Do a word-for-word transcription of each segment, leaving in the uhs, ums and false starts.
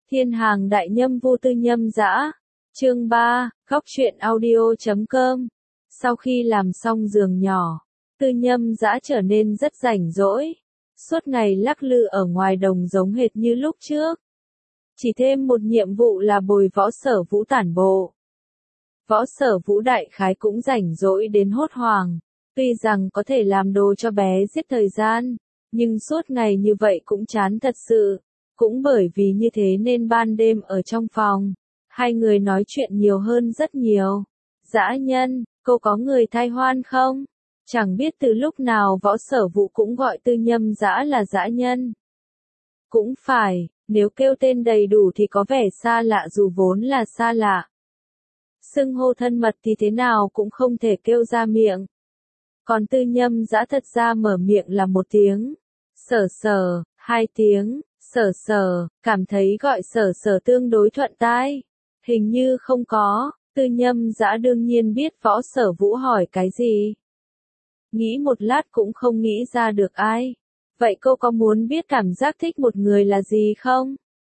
Thiên hàng đại nhâm vu tư nhâm dã. Chương ba, góc truyện audio chấm com. Sau khi làm xong giường nhỏ, tư nhâm dã trở nên rất rảnh rỗi. Suốt ngày lắc lư ở ngoài đồng giống hệt như lúc trước. Chỉ thêm một nhiệm vụ là bồi võ sở vũ tản bộ. Võ sở vũ đại khái cũng rảnh rỗi đến hốt hoảng. Tuy rằng có thể làm đồ cho bé giết thời gian, nhưng suốt ngày như vậy cũng chán thật sự. Cũng bởi vì như thế nên ban đêm ở trong phòng, hai người nói chuyện nhiều hơn rất nhiều. Dã nhân, cô có người thay hoan không? Chẳng biết từ lúc nào võ sở vũ cũng gọi tư nhâm dã là dã nhân. Cũng phải, nếu kêu tên đầy đủ thì có vẻ xa lạ dù vốn là xa lạ. Xưng hô thân mật thì thế nào cũng không thể kêu ra miệng. Còn tư nhâm dã thật ra mở miệng là một tiếng. Sở sở, hai tiếng. Sở sở, cảm thấy gọi sở sở tương đối thuận tai. Hình như không có, tư nhâm dã đương nhiên biết võ sở vũ hỏi cái gì. Nghĩ một lát cũng không nghĩ ra được ai. Vậy cô có muốn biết cảm giác thích một người là gì không?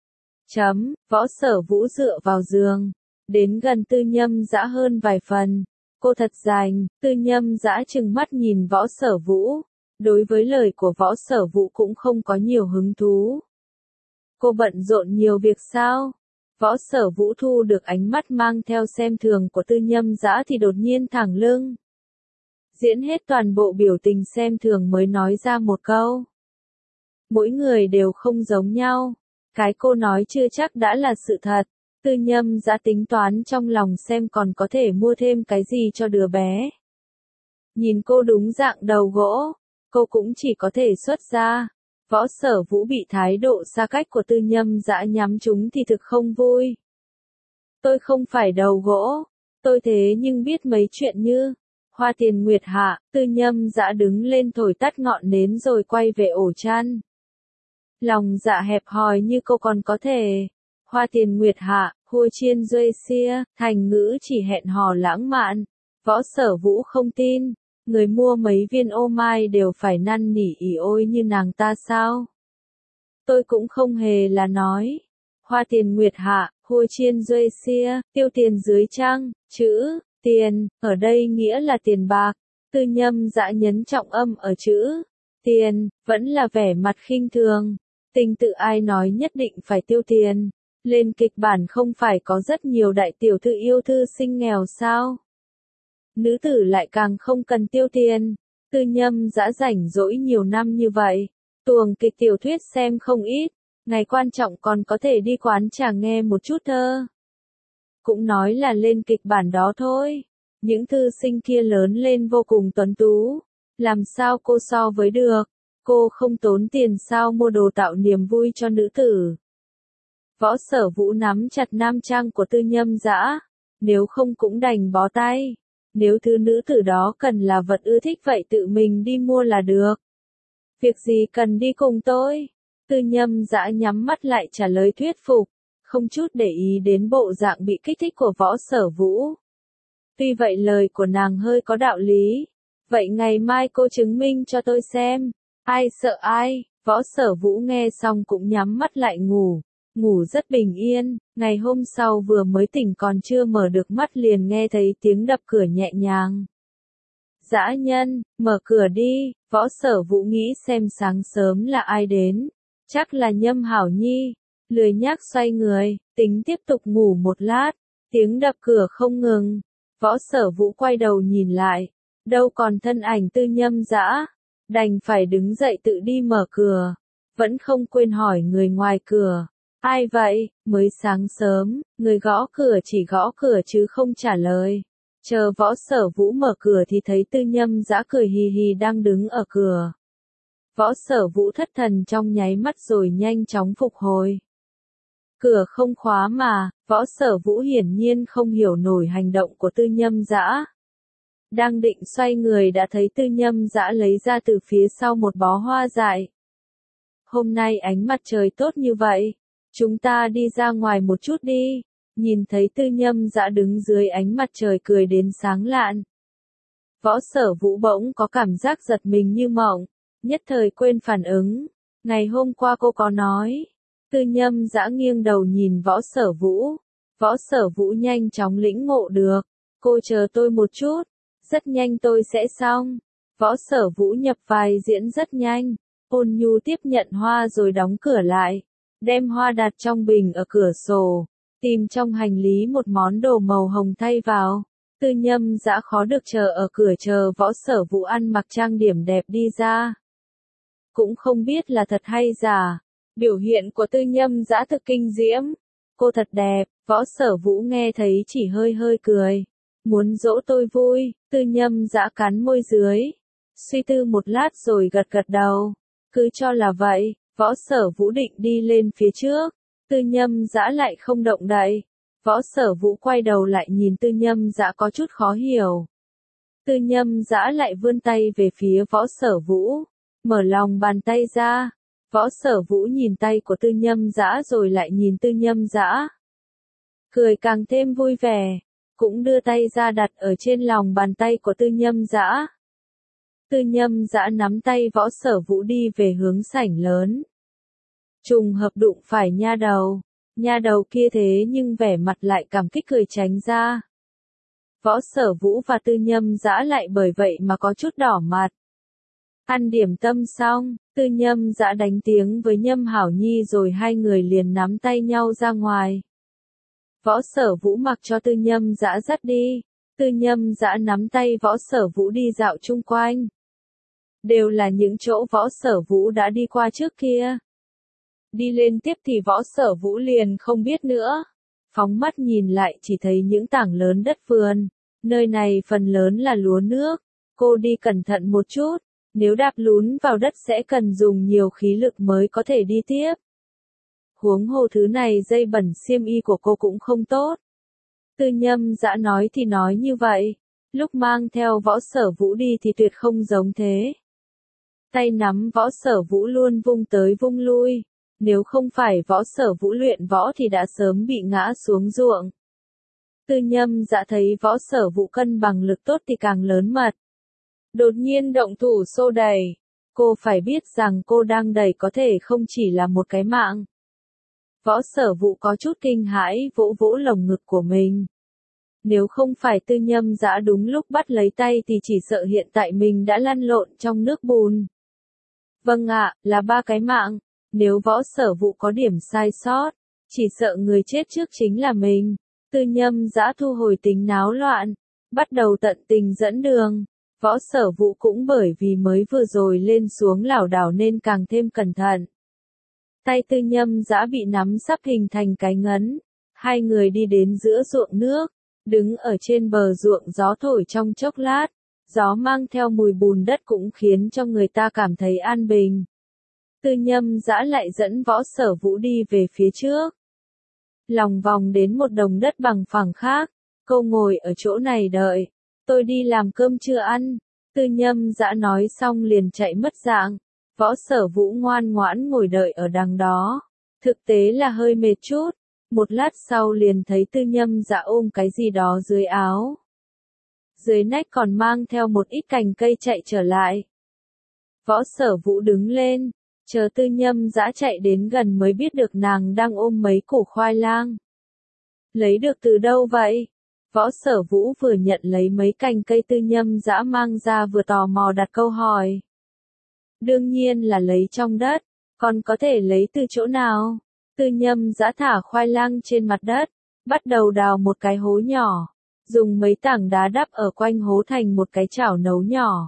Chấm, võ sở vũ dựa vào giường. Đến gần tư nhâm dã hơn vài phần. Cô thật rành, tư nhâm dã trừng mắt nhìn võ sở vũ. Đối với lời của võ sở vũ cũng không có nhiều hứng thú. Cô bận rộn nhiều việc sao? Võ sở vũ thu được ánh mắt mang theo xem thường của tư nhâm dã thì đột nhiên thẳng lưng. Diễn hết toàn bộ biểu tình xem thường mới nói ra một câu. Mỗi người đều không giống nhau. Cái cô nói chưa chắc đã là sự thật. Tư nhâm dã tính toán trong lòng xem còn có thể mua thêm cái gì cho đứa bé. Nhìn cô đúng dạng đầu gỗ, cô cũng chỉ có thể xuất ra. Võ sở vũ bị thái độ xa cách của tư nhâm dã nhắm trúng thì thực không vui. Tôi không phải đầu gỗ, tôi thế nhưng biết mấy chuyện như hoa tiền nguyệt hạ. Tư nhâm dã đứng lên thổi tắt ngọn nến rồi quay về ổ chăn. Lòng dạ hẹp hòi như cô còn có thể. Hoa tiền nguyệt hạ, hua chiên duê xia, thành ngữ chỉ hẹn hò lãng mạn. Võ sở vũ không tin. Người mua mấy viên ô mai đều phải năn nỉ ỉ ôi như nàng ta sao? Tôi cũng không hề là nói. Hoa tiền nguyệt hạ, hua chiên duê xia, tiêu tiền dưới trăng, chữ, tiền, ở đây nghĩa là tiền bạc. Tư nhâm dã nhấn trọng âm ở chữ, tiền, vẫn là vẻ mặt khinh thường. Tình tự ai nói nhất định phải tiêu tiền. Lên kịch bản không phải có rất nhiều đại tiểu thư yêu thư sinh nghèo sao? Nữ tử lại càng không cần tiêu tiền. Tư nhâm dã rảnh rỗi nhiều năm như vậy. Tuồng kịch tiểu thuyết xem không ít. Ngày quan trọng còn có thể đi quán trà nghe một chút thơ. Cũng nói là lên kịch bản đó thôi. Những thư sinh kia lớn lên vô cùng tuấn tú. Làm sao cô so với được? Cô không tốn tiền sao mua đồ tạo niềm vui cho nữ tử. Võ sở vũ nắm chặt nam trang của tư nhâm dã. Nếu không cũng đành bó tay. Nếu thứ nữ tử đó cần là vật ưa thích vậy tự mình đi mua là được. Việc gì cần đi cùng tôi? Tư nhâm dã nhắm mắt lại trả lời thuyết phục, không chút để ý đến bộ dạng bị kích thích của võ sở vũ. Tuy vậy lời của nàng hơi có đạo lý. Vậy ngày mai cô chứng minh cho tôi xem. Ai sợ ai? Võ sở vũ nghe xong cũng nhắm mắt lại ngủ. Ngủ rất bình yên, ngày hôm sau vừa mới tỉnh còn chưa mở được mắt liền nghe thấy tiếng đập cửa nhẹ nhàng. Dã nhân, mở cửa đi. Võ sở vũ nghĩ xem sáng sớm là ai đến. Chắc là Nhâm Hảo Nhi. Lười nhác xoay người, tính tiếp tục ngủ một lát. Tiếng đập cửa không ngừng. Võ sở vũ quay đầu nhìn lại. Đâu còn thân ảnh tư nhâm dã. Đành phải đứng dậy tự đi mở cửa. Vẫn không quên hỏi người ngoài cửa. Ai vậy? Mới sáng sớm, người gõ cửa chỉ gõ cửa chứ không trả lời. Chờ võ sở vũ mở cửa thì thấy tư nhâm dã cười hì hì đang đứng ở cửa. Võ sở vũ thất thần trong nháy mắt rồi nhanh chóng phục hồi. Cửa không khóa mà, võ sở vũ hiển nhiên không hiểu nổi hành động của tư nhâm dã. Đang định xoay người đã thấy tư nhâm dã lấy ra từ phía sau một bó hoa dại. Hôm nay ánh mặt trời tốt như vậy. Chúng ta đi ra ngoài một chút đi. Nhìn thấy tư nhâm dã đứng dưới ánh mặt trời cười đến sáng lạn. Võ sở vũ bỗng có cảm giác giật mình như mộng. Nhất thời quên phản ứng. Ngày hôm qua cô có nói. Tư Nhâm Dã nghiêng đầu nhìn Võ Sở Vũ. Võ Sở Vũ nhanh chóng lĩnh ngộ được. Cô chờ tôi một chút. Rất nhanh tôi sẽ xong. Võ Sở Vũ nhập vai diễn rất nhanh. Ôn nhu tiếp nhận hoa rồi đóng cửa lại. Đem hoa đặt trong bình ở cửa sổ. Tìm trong hành lý một món đồ màu hồng thay vào. Tư Nhâm Dã khó được chờ ở cửa chờ Võ Sở Vũ ăn mặc trang điểm đẹp đi ra. Cũng không biết là thật hay giả. Biểu hiện của Tư Nhâm Dã thực kinh diễm. Cô thật đẹp. Võ Sở Vũ nghe thấy chỉ hơi hơi cười. Muốn dỗ tôi vui. Tư Nhâm Dã cắn môi dưới. Suy tư một lát rồi gật gật đầu. Cứ cho là vậy. Võ Sở Vũ định đi lên phía trước. Tư Nhâm Dã lại không động đậy. Võ Sở Vũ quay đầu lại nhìn Tư Nhâm Dã có chút khó hiểu. Tư Nhâm Dã lại vươn tay về phía Võ Sở Vũ. Mở lòng bàn tay ra. Võ Sở Vũ nhìn tay của Tư Nhâm Dã rồi lại nhìn Tư Nhâm Dã. Cười càng thêm vui vẻ. Cũng đưa tay ra đặt ở trên lòng bàn tay của Tư Nhâm Dã. Tư Nhâm Dã nắm tay Võ Sở Vũ đi về hướng sảnh lớn. Trùng hợp đụng phải nha đầu. Nha đầu kia thế nhưng vẻ mặt lại cảm kích cười tránh ra. Võ Sở Vũ và Tư Nhâm Dã lại bởi vậy mà có chút đỏ mặt. Ăn điểm tâm xong, Tư Nhâm Dã đánh tiếng với Nhâm Hảo Nhi rồi hai người liền nắm tay nhau ra ngoài. Võ Sở Vũ mặc cho Tư Nhâm Dã dắt đi. Tư Nhâm Dã nắm tay Võ Sở Vũ đi dạo chung quanh. Đều là những chỗ Võ Sở Vũ đã đi qua trước kia. Đi lên tiếp thì Võ Sở Vũ liền không biết nữa. Phóng mắt nhìn lại chỉ thấy những tảng lớn đất vườn. Nơi này phần lớn là lúa nước. Cô đi cẩn thận một chút. Nếu đạp lún vào đất sẽ cần dùng nhiều khí lực mới có thể đi tiếp. Huống hồ thứ này dây bẩn xiêm y của cô cũng không tốt. Tư Nhâm Dã nói thì nói như vậy. Lúc mang theo Võ Sở Vũ đi thì tuyệt không giống thế. Tay nắm Võ Sở Vũ luôn vung tới vung lui. Nếu không phải Võ Sở Vũ luyện võ thì đã sớm bị ngã xuống ruộng. Tư Nhâm Dã thấy Võ Sở Vũ cân bằng lực tốt thì càng lớn mật. Đột nhiên động thủ xô đẩy. Cô phải biết rằng cô đang đẩy có thể không chỉ là một cái mạng. Võ Sở Vũ có chút kinh hãi vỗ vỗ lồng ngực của mình. Nếu không phải Tư Nhâm Dã đúng lúc bắt lấy tay thì chỉ sợ hiện tại mình đã lăn lộn trong nước bùn. Vâng ạ, là ba cái mạng. Nếu Võ Sở Vũ có điểm sai sót, chỉ sợ người chết trước chính là mình. Tư Nhâm Dã thu hồi tính náo loạn, bắt đầu tận tình dẫn đường. Võ Sở Vũ cũng bởi vì mới vừa rồi lên xuống lảo đảo nên càng thêm cẩn thận. Tay Tư Nhâm Dã bị nắm sắp hình thành cái ngấn. Hai người đi đến giữa ruộng nước, đứng ở trên bờ ruộng gió thổi trong chốc lát. Gió mang theo mùi bùn đất cũng khiến cho người ta cảm thấy an bình. Tư Nhâm Dã lại dẫn Võ Sở Vũ đi về phía trước. Lòng vòng đến một đồng đất bằng phẳng khác. Cô ngồi ở chỗ này đợi. Tôi đi làm cơm chưa ăn. Tư Nhâm Dã nói xong liền chạy mất dạng. Võ Sở Vũ ngoan ngoãn ngồi đợi ở đằng đó. Thực tế là hơi mệt chút. Một lát sau liền thấy Tư Nhâm Dã ôm cái gì đó dưới áo. Dưới nách còn mang theo một ít cành cây chạy trở lại. Võ Sở Vũ đứng lên. Chờ Tư Nhâm Dã chạy đến gần mới biết được nàng đang ôm mấy củ khoai lang. Lấy được từ đâu vậy? Võ Sở Vũ vừa nhận lấy mấy cành cây Tư Nhâm Dã mang ra vừa tò mò đặt câu hỏi. Đương nhiên là lấy trong đất, còn có thể lấy từ chỗ nào? Tư Nhâm Dã thả khoai lang trên mặt đất, bắt đầu đào một cái hố nhỏ, dùng mấy tảng đá đắp ở quanh hố thành một cái chảo nấu nhỏ.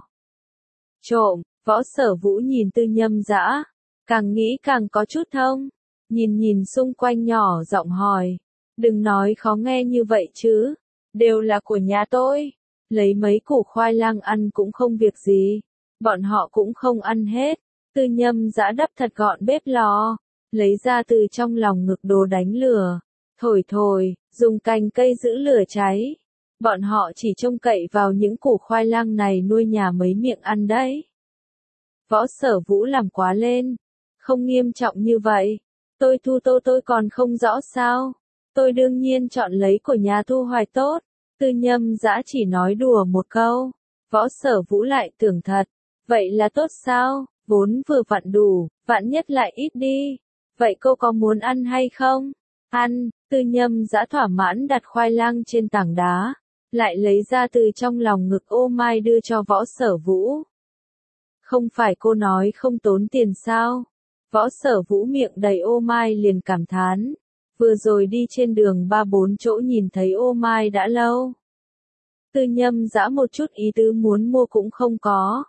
Trộm, Võ Sở Vũ nhìn Tư Nhâm Dã, càng nghĩ càng có chút thông, nhìn nhìn xung quanh nhỏ giọng hỏi, đừng nói khó nghe như vậy chứ, đều là của nhà tôi, lấy mấy củ khoai lang ăn cũng không việc gì, bọn họ cũng không ăn hết. Tư Nhâm Dã đắp thật gọn bếp lò, lấy ra từ trong lòng ngực đồ đánh lửa, thổi thổi, dùng cành cây giữ lửa cháy. Bọn họ chỉ trông cậy vào những củ khoai lang này nuôi nhà mấy miệng ăn đấy. Võ Sở Vũ làm quá lên, không nghiêm trọng như vậy. Tôi thu tô tôi còn không rõ sao. Tôi đương nhiên chọn lấy của nhà thu hoạch tốt. Tư Nhâm Dã chỉ nói đùa một câu. Võ Sở Vũ lại tưởng thật. Vậy là tốt sao? Vốn vừa vặn đủ, vạn nhất lại ít đi. Vậy cô có muốn ăn hay không? Ăn, Tư Nhâm Dã thỏa mãn đặt khoai lang trên tảng đá, lại lấy ra từ trong lòng ngực ô mai đưa cho Võ Sở Vũ. Không phải cô nói không tốn tiền sao? Võ Sở Vũ miệng đầy ô mai liền cảm thán. Vừa rồi đi trên đường ba bốn chỗ nhìn thấy ô mai đã lâu. Tư Nhâm Dã một chút ý tứ muốn mua cũng không có.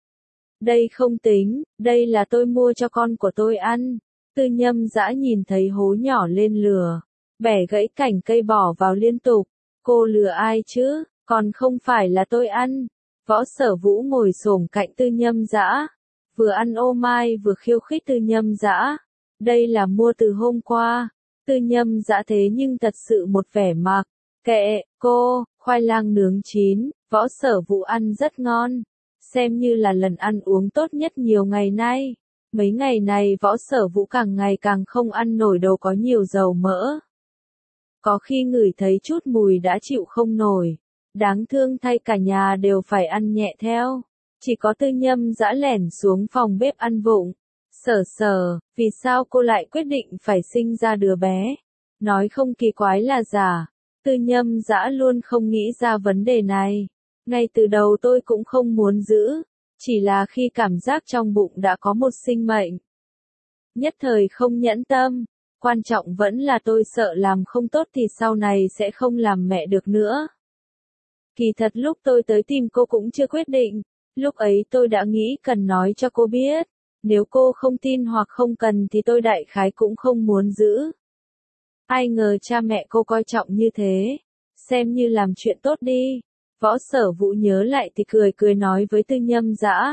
Đây không tính, đây là tôi mua cho con của tôi ăn. Tư Nhâm Dã nhìn thấy hố nhỏ lên lửa, bẻ gãy cành cây bỏ vào liên tục. Cô lừa ai chứ, còn không phải là tôi ăn. Võ Sở Vũ ngồi xổm cạnh Tư Nhâm Dã, vừa ăn ô mai vừa khiêu khích Tư Nhâm Dã. Đây là mua từ hôm qua. Tư Nhâm Dã thế nhưng thật sự một vẻ mặc kệ, cô, khoai lang nướng chín, Võ Sở Vũ ăn rất ngon, xem như là lần ăn uống tốt nhất nhiều ngày nay. Mấy ngày này Võ Sở Vũ càng ngày càng không ăn nổi đồ có nhiều dầu mỡ. Có khi ngửi thấy chút mùi đã chịu không nổi. Đáng thương thay cả nhà đều phải ăn nhẹ theo. Chỉ có Tư Nhâm Dã lẻn xuống phòng bếp ăn vụng. Sở sở, vì sao cô lại quyết định phải sinh ra đứa bé? Nói không kỳ quái là giả. Tư Nhâm Dã luôn không nghĩ ra vấn đề này. Ngay từ đầu tôi cũng không muốn giữ. Chỉ là khi cảm giác trong bụng đã có một sinh mệnh. Nhất thời không nhẫn tâm. Quan trọng vẫn là tôi sợ làm không tốt thì sau này sẽ không làm mẹ được nữa. Kỳ thật lúc tôi tới tìm cô cũng chưa quyết định. Lúc ấy tôi đã nghĩ cần nói cho cô biết. Nếu cô không tin hoặc không cần thì tôi đại khái cũng không muốn giữ. Ai ngờ cha mẹ cô coi trọng như thế. Xem như làm chuyện tốt đi. Võ Sở Vũ nhớ lại thì cười cười nói với Tư Nhâm Dã.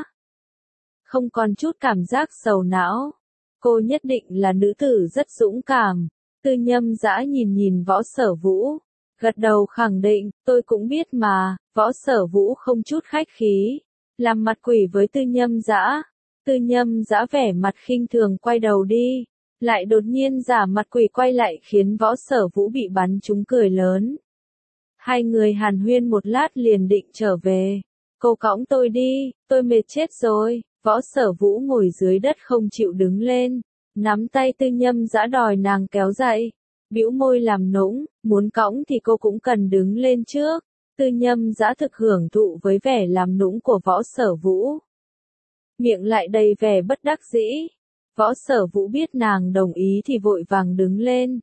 Không còn chút cảm giác sầu não. Cô nhất định là nữ tử rất dũng cảm. Tư Nhâm Dã nhìn nhìn Võ Sở Vũ. Gật đầu khẳng định, tôi cũng biết mà. Võ Sở Vũ không chút khách khí. Làm mặt quỷ với Tư Nhâm Dã. Tư Nhâm Dã vẻ mặt khinh thường quay đầu đi. Lại đột nhiên giả mặt quỷ quay lại khiến Võ Sở Vũ bị bắn trúng cười lớn. Hai người hàn huyên một lát liền định trở về. Cô cõng tôi đi, tôi mệt chết rồi. Võ Sở Vũ ngồi dưới đất không chịu đứng lên. Nắm tay Tư Nhâm Dã đòi nàng kéo dậy. Bĩu môi làm nũng, muốn cõng thì cô cũng cần đứng lên trước. Tư Nhâm Dã thực hưởng thụ với vẻ làm nũng của Võ Sở Vũ. Miệng lại đầy vẻ bất đắc dĩ. Võ Sở Vũ biết nàng đồng ý thì vội vàng đứng lên.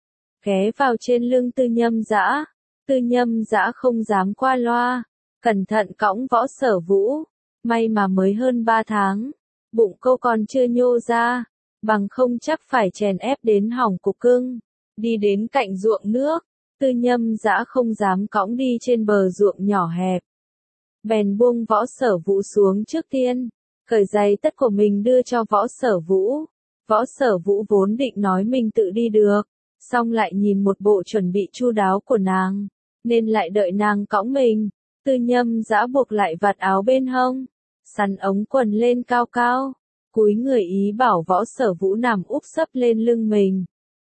Ghé vào trên lưng Tư Nhâm Dã. Tư Nhâm Dã không dám qua loa. Cẩn thận cõng Võ Sở Vũ. May mà mới hơn ba tháng. Bụng cô còn chưa nhô ra. Bằng không chắc phải chèn ép đến hỏng cục cưng. Đi đến cạnh ruộng nước. Tư Nhâm Dã không dám cõng đi trên bờ ruộng nhỏ hẹp. Bèn buông Võ Sở Vũ xuống trước tiên. Cởi giày tất của mình đưa cho Võ Sở Vũ. Võ Sở Vũ vốn định nói mình tự đi được. Xong lại nhìn một bộ chuẩn bị chu đáo của nàng. Nên lại đợi nàng cõng mình. Tư Nhâm Dã buộc lại vạt áo bên hông. Sắn ống quần lên cao cao. Cúi người ý bảo Võ Sở Vũ nằm úp sấp lên lưng mình.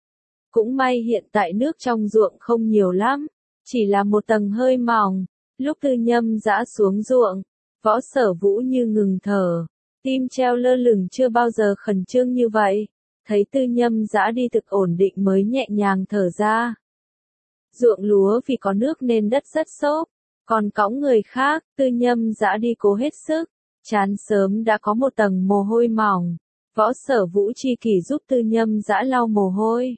Cũng may hiện tại nước trong ruộng không nhiều lắm. Chỉ là một tầng hơi mỏng. Lúc Tư Nhâm Dã xuống ruộng. Võ Sở Vũ như ngừng thở. Tim treo lơ lửng chưa bao giờ khẩn trương như vậy. Thấy Tư Nhâm Dã đi thực ổn định mới nhẹ nhàng thở ra. Ruộng lúa vì có nước nên đất rất xốp. Còn cõng người khác, Tư Nhâm Dã đi cố hết sức. Trán sớm đã có một tầng mồ hôi mỏng. Võ Sở Vũ chi kỷ giúp Tư Nhâm Dã lau mồ hôi.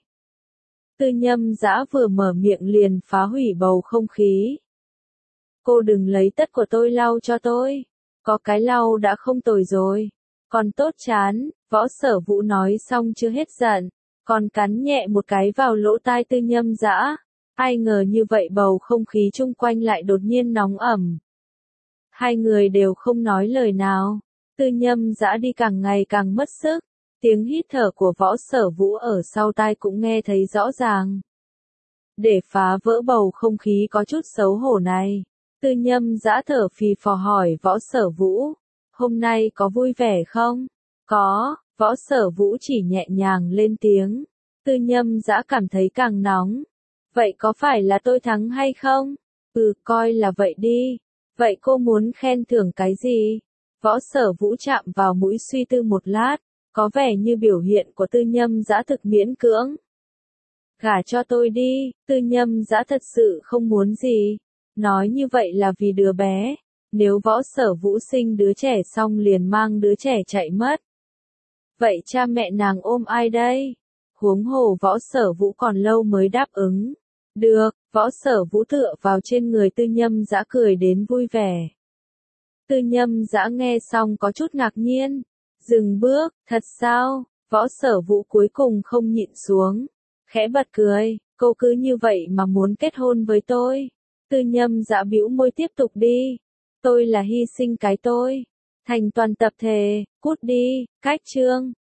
Tư Nhâm Dã vừa mở miệng liền phá hủy bầu không khí. Cô đừng lấy tất của tôi lau cho tôi. Có cái lau đã không tồi rồi. Còn tốt chán, Võ Sở Vũ nói xong chưa hết giận. Còn cắn nhẹ một cái vào lỗ tai Tư Nhâm Dã. Ai ngờ như vậy bầu không khí chung quanh lại đột nhiên nóng ẩm. Hai người đều không nói lời nào. Tư Nhâm Dã đi càng ngày càng mất sức. Tiếng hít thở của Võ Sở Vũ ở sau tai cũng nghe thấy rõ ràng. Để phá vỡ bầu không khí có chút xấu hổ này. Tư Nhâm Dã thở phì phò hỏi Võ Sở Vũ. Hôm nay có vui vẻ không? Có, Võ Sở Vũ chỉ nhẹ nhàng lên tiếng. Tư Nhâm Dã cảm thấy càng nóng. Vậy có phải là tôi thắng hay không? Ừ, coi là vậy đi. Vậy cô muốn khen thưởng cái gì? Võ Sở Vũ chạm vào mũi suy tư một lát. Có vẻ như biểu hiện của Tư Nhâm Dã thực miễn cưỡng. Gả cho tôi đi, Tư Nhâm Dã thật sự không muốn gì. Nói như vậy là vì đứa bé. Nếu Võ Sở Vũ sinh đứa trẻ xong liền mang đứa trẻ chạy mất. Vậy cha mẹ nàng ôm ai đây? Huống hồ Võ Sở Vũ còn lâu mới đáp ứng. Được, Võ Sở Vũ tựa vào trên người Tư Nhâm Dã cười đến vui vẻ. Tư Nhâm Dã nghe xong có chút ngạc nhiên. Dừng bước, thật sao? Võ Sở Vũ cuối cùng không nhịn xuống. Khẽ bật cười, cô cứ như vậy mà muốn kết hôn với tôi. Tư Nhâm Dã bĩu môi tiếp tục đi. Tôi là hy sinh cái tôi. Thành toàn tập thể, cút đi, cách chương.